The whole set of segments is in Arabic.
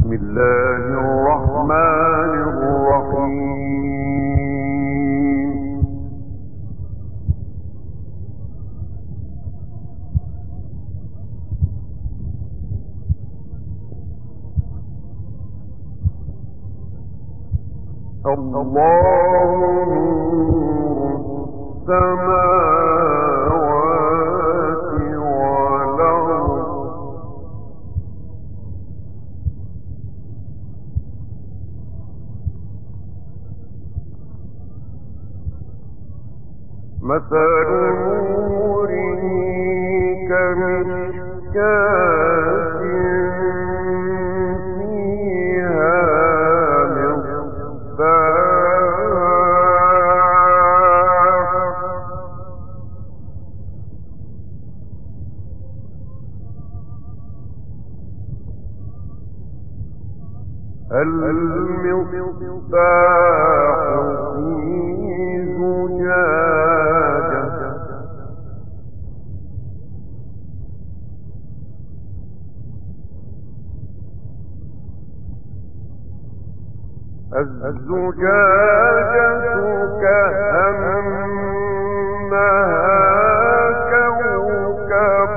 الله الرحمن الرحيم. الله نور السماوات والأرض مثل نوره كمشكاة فيها المصباح في زجاجة الزجاجة كأنها كوكب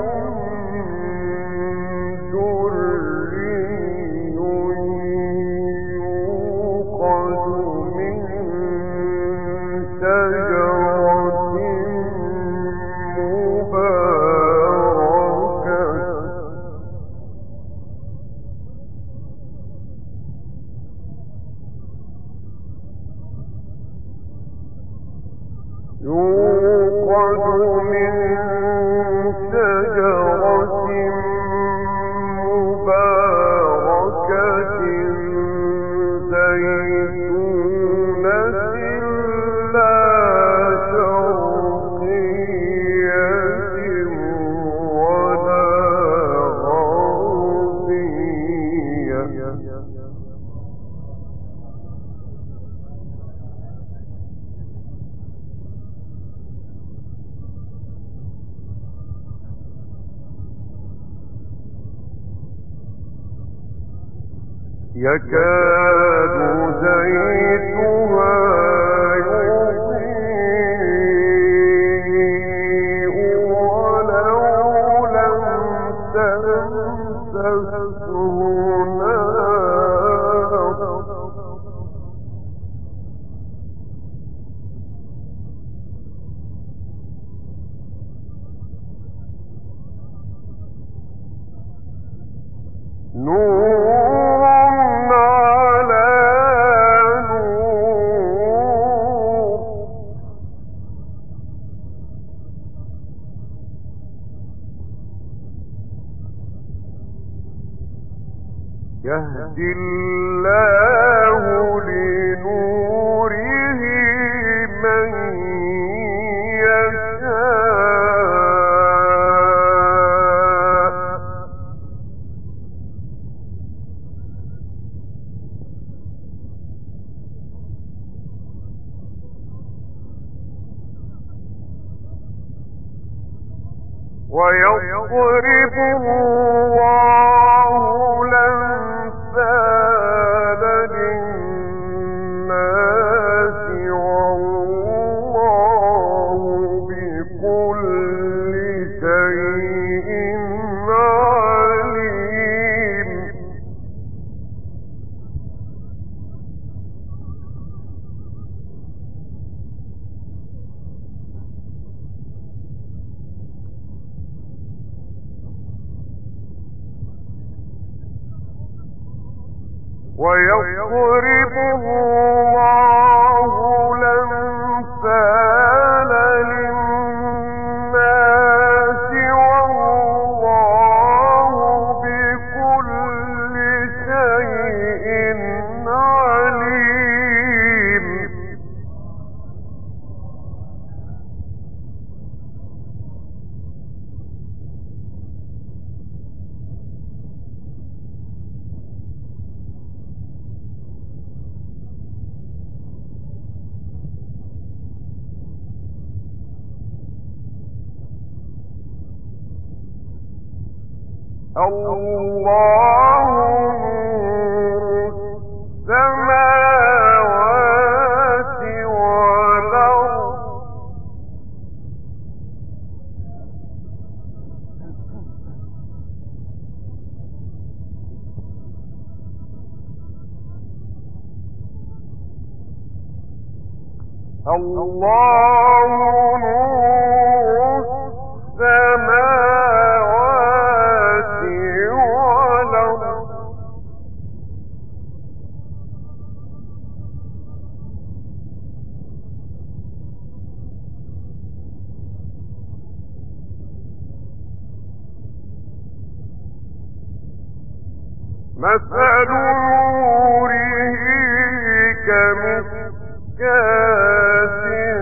يكاد زيتها يضيء ولو لم تمسسه نار يهدي الله لنوره من يشاء ويضرب الله الأمثال للناس والله بكل شيء عليم. ويضرب الله الأمثال للناس والله بكل شيء عليم. الله نور السماوات والأرض الله نور السماوات والأرض مثل نوره كمشكاة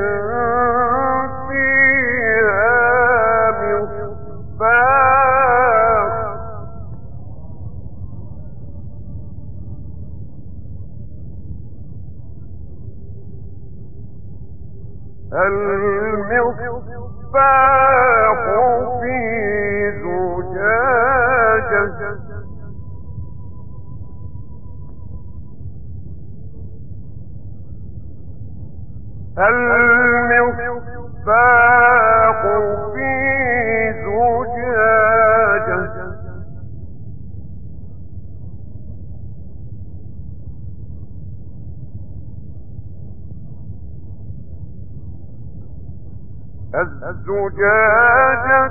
فيها مصباح المصباح في زجاجة المصباح في زجاجة الزجاجة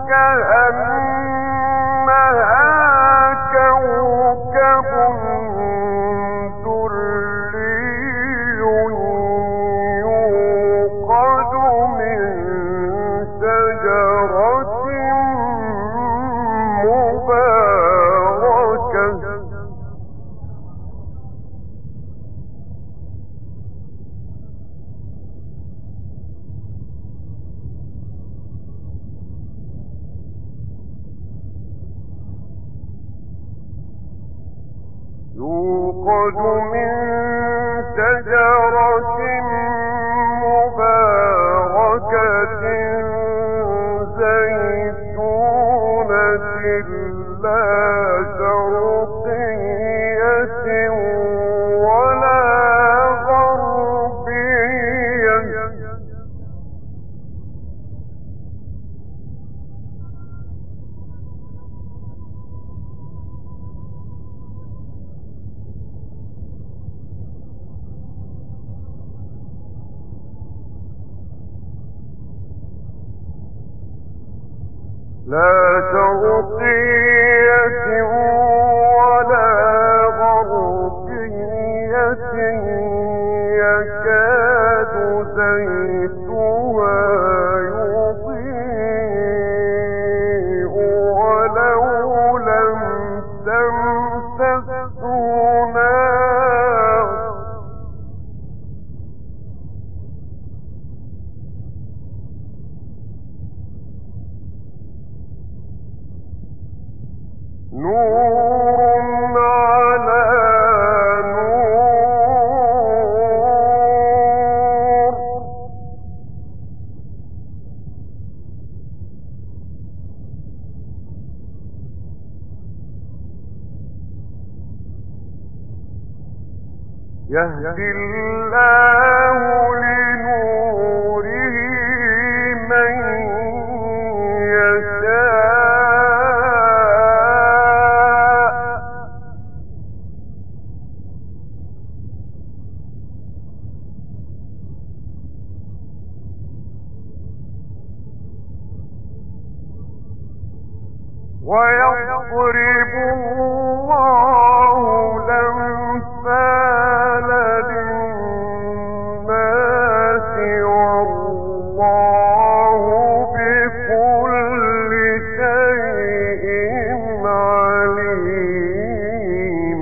كأنها كوكب دري يوقد من شجرة مباركة يوقد من شجرة مباركة زيتونة لا شرقية ولا غربية لا شرقية ولا غربية يكاد زيتها يضيء ولو لم تمسسه نار نور على نور يهدي الله لنوره من يشاء ويضرب الله الأمثال للناس والله بكل شيء عليم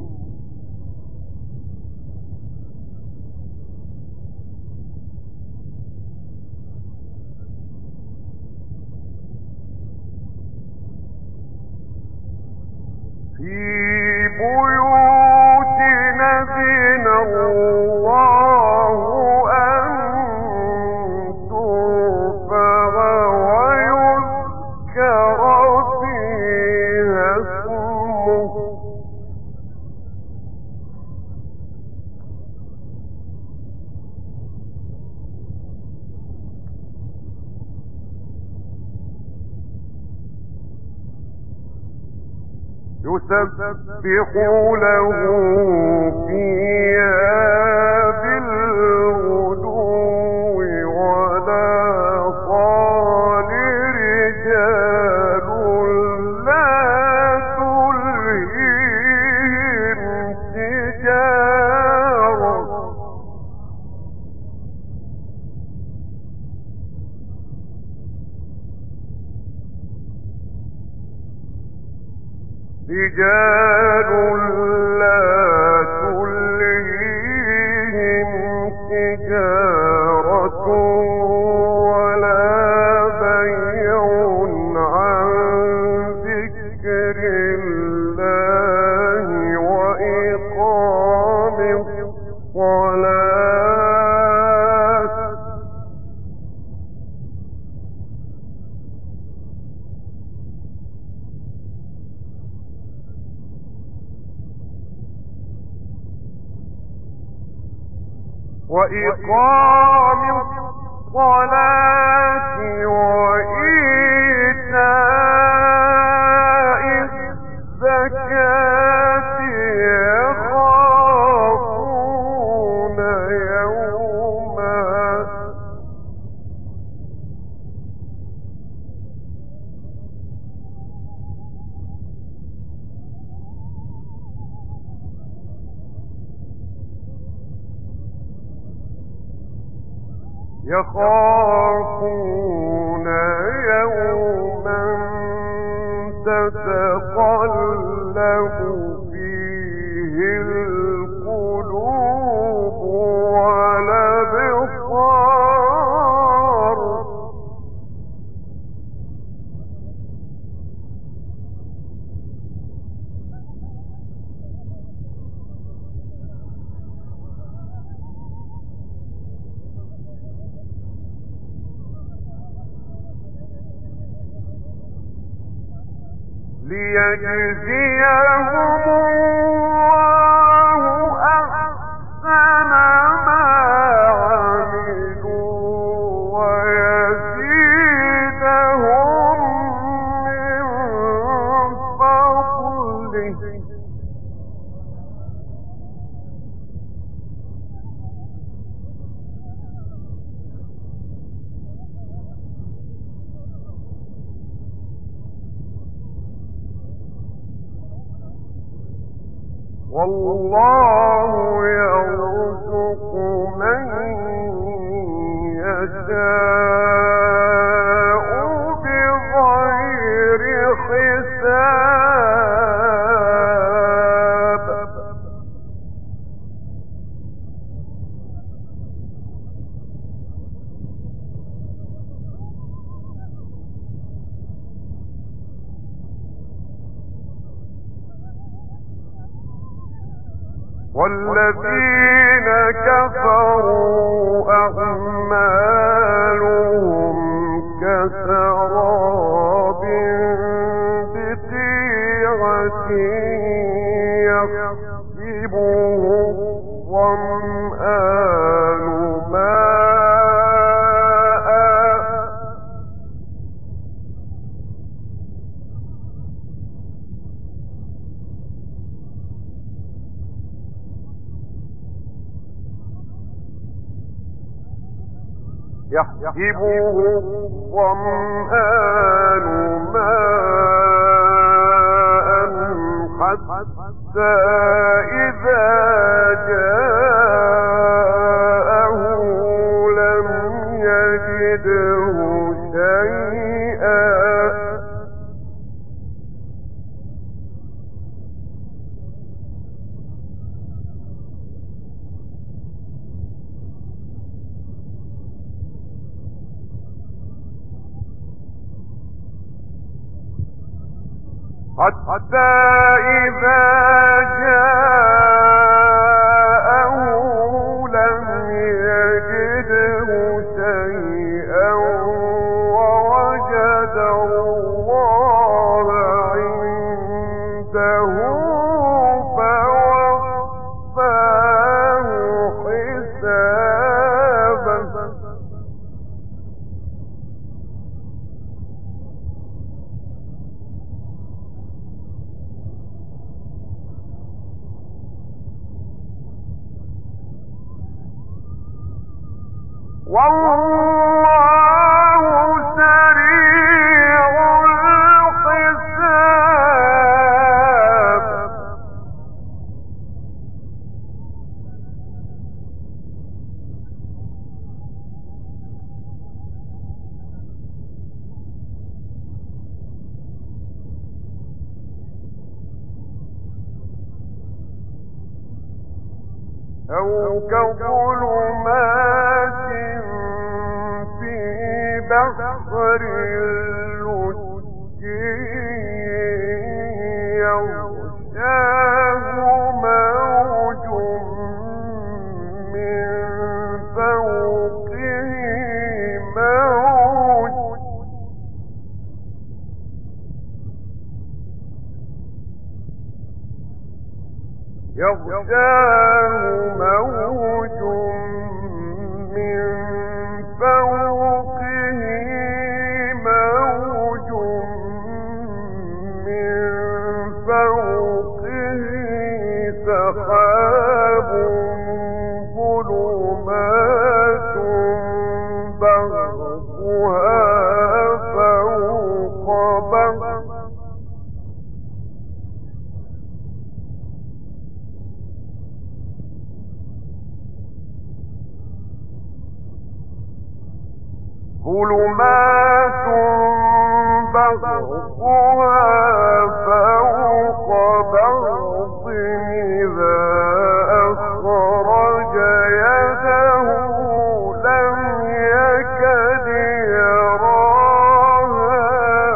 في بيوت أذن الله أن ترفع ويذكر فيها يسبح له فيها بالغدو والآصال رجال لا تلهيهم تجارة ولا بيع عن ذكر الله وإقام الصلاة وإيتاء الزكاة يخافون يوما تتقلب فيه القلوب والأبصار ليجزيهم الله أحسن ما عملوا ويزيدهم من فضله والله يرزق من يشاء بغير حساب والذين كفروا أعمالهم كسراب بقيعة يحسبه الظمآن ماء حتى إذا جاءه لم يجده شيئا حتى إذا جاءه لم يجده شيئا ووجد الله عنده فوفاه حسابه أو كظلمات في بحر اللجي يغشاه موج من فوقه موج يغشاه موج من فوقه موج من فوقه سحاب ظلمات بعضها فوق بعض ظلمات بعضها فوق بعض إذا أخرج يده لم يكد يراها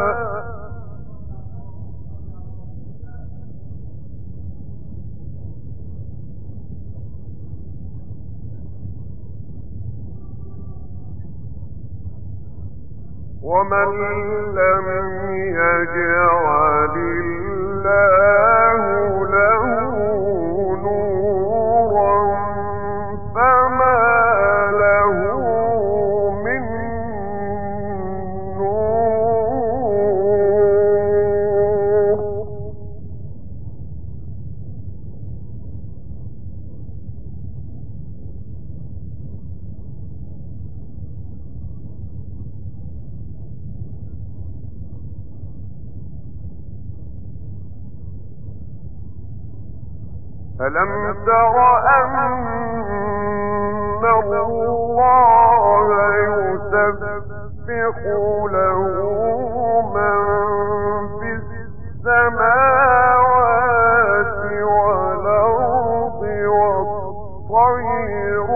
ومن لم يجعل الله له نورا فما له من نور ألم تر أن الله يسبح له من في السماوات والأرض والطير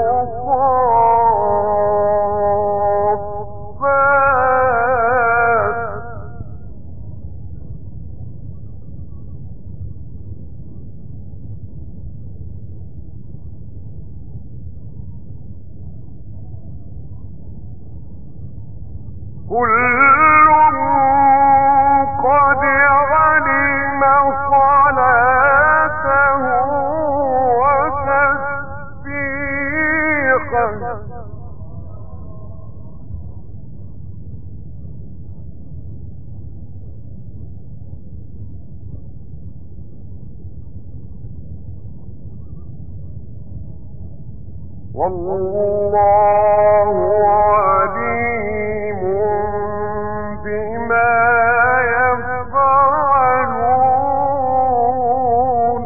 صافات كل قد علم صلاته وتسبيحه والله عليم بما يفعلون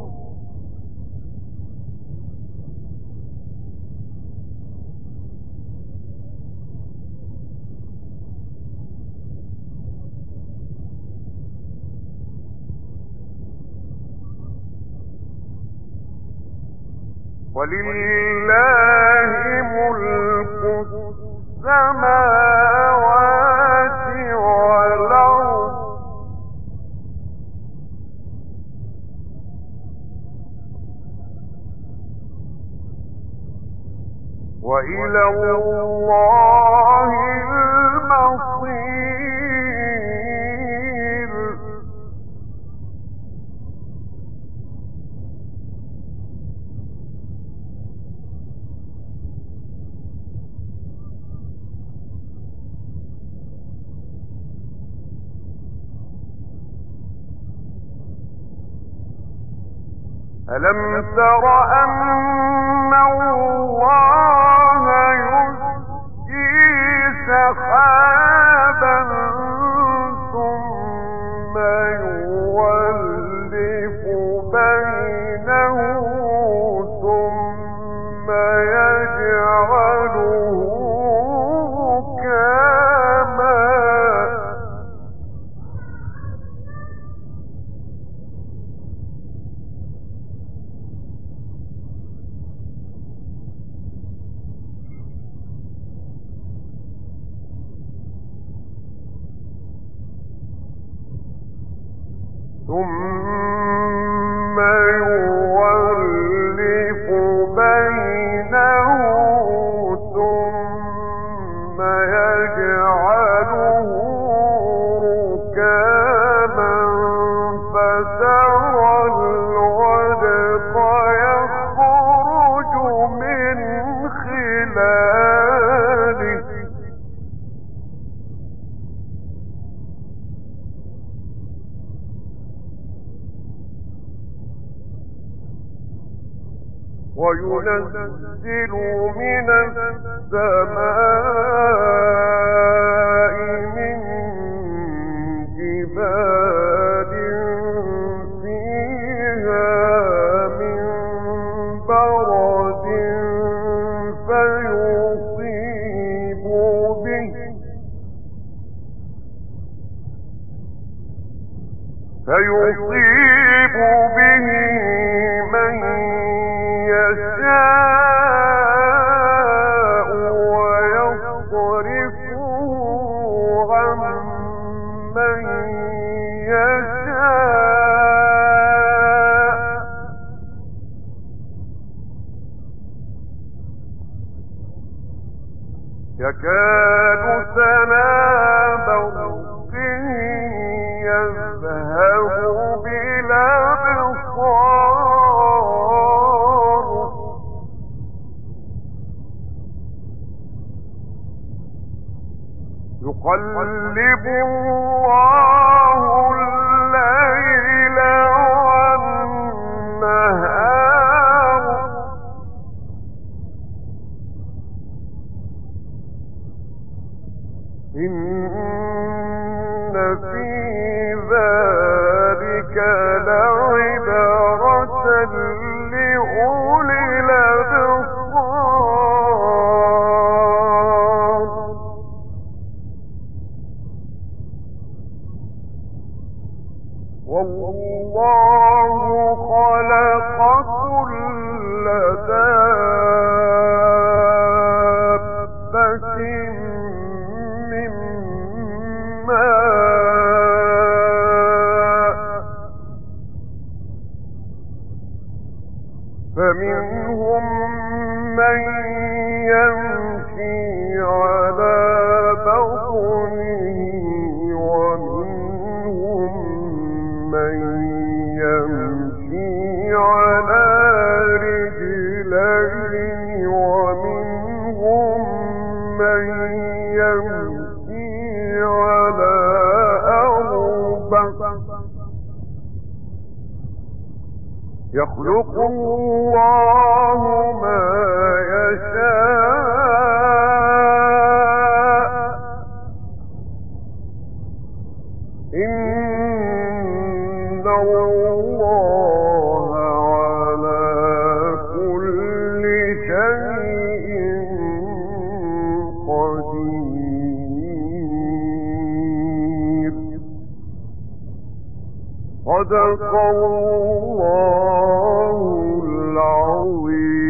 ولله ملك السماوات والأرض وإلى الله المصير ألم تر أن الله يسبح سحابا ثم يولف بينه ثم يجعله ركاما ثم يولف بينه ثم يجعله ركاما فترى الودق يخرج من خلاله وينزل من السماء من جبال فيها من برد فيصيب به من يشاء ويصرفه عن من يشاء يكاد سنا برقه يذهب بالأبصار يقلب الله الليل والنهار إن في ذلك لعبرة لأولي الأبصار والله خلق كل دابة من ماء فمنهم من يمشي على بطنه ومنهم من يمشي على رجلين ومنهم من يمشي على أربع يخلق الله ما يشاء إن الله على كل شيء قدير صدق الله العظيم